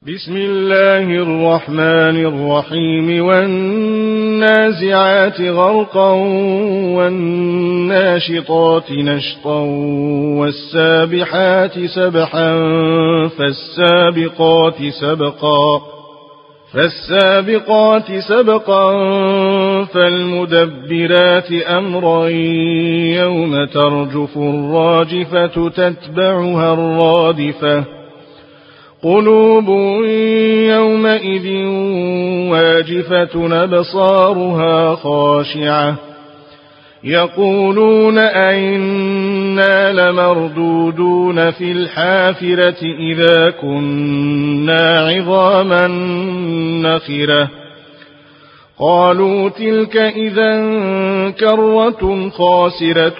بسم الله الرحمن الرحيم والنازعات غرقا والناشطات نشطا والسابحات سبحا فالسابقات سبقا فالمدبرات أمرا يوم ترجف الراجفة تتبعها الرادفة قلوب يومئذ واجفة أبصارها خاشعة يقولون أئنا لمردودون في الحافرة إذا كنا عظاما نخرة قالوا تلك إذا كرة خاسرة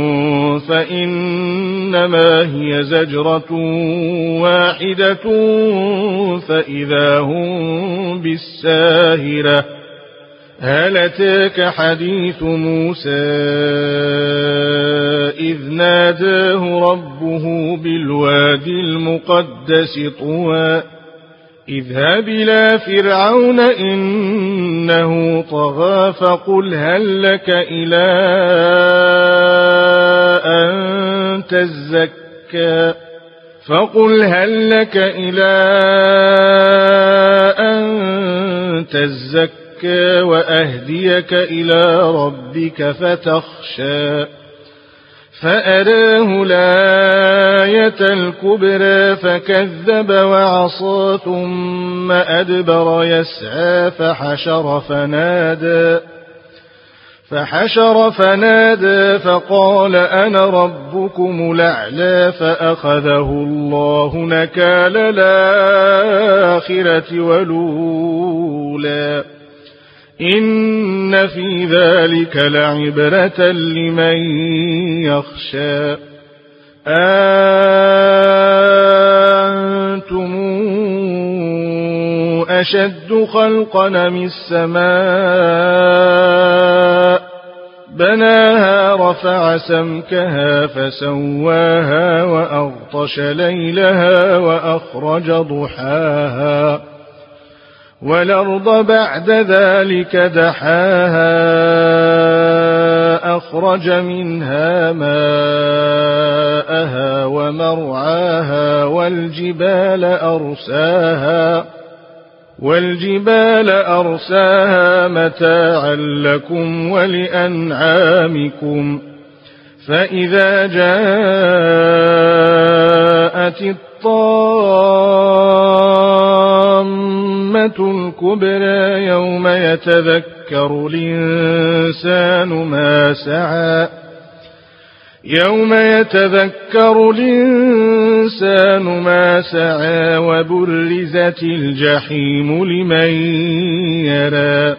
فإنما هي زجرة واحدة فإذا هم بالساهرة هل أتاك حديث موسى إذ ناداه ربه بالوادي المقدس طوى اذهب إلى فرعون إنه طغى فقل هل لك إلى أن تزكى وأهديك إلى ربك فتخشى فأراه الآية الكبرى فكذب وعصى ثم أدبر يسعى فحشر فنادى فقال أنا ربكم الأعلى فأخذه الله نكال الآخرة والأولى إن في ذلك لعبرة لمن يخشى أنتم أشد خلقا من السماء بناها رفع سمكها فسواها وأغطش ليلها وأخرج ضحاها والأرض بعد ذلك دحاها أخرج منها ماءها ومرعاها والجبال أرساها متاعا لكم ولأنعامكم فإذا جاءت الطامة الكبرى يوم يتذكر الإنسان ما سعى وبرزت الجحيم لمن يرى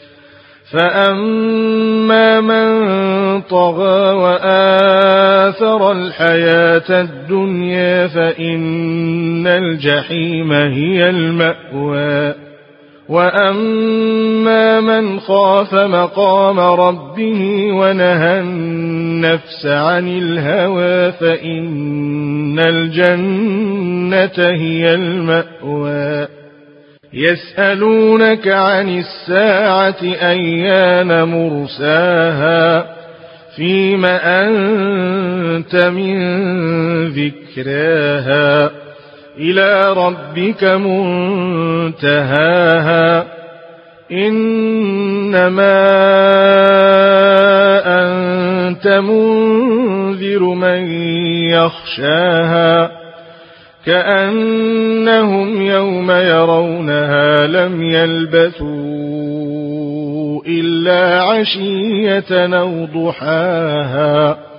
فأما من طغى وآثر الحياة الدنيا فإن الجحيم هي المأوى وأما من خاف مقام ربه ونهى النفس عن الهوى فإن الجنة هي المأوى يسألونك عن الساعة أيان مرساها فيم أنت من ذكراها إلى ربك منتهاها إنما أنت منذر من يخشاها كأنهم يوم يرونها لم يلبثوا إلا عشية أو ضحاها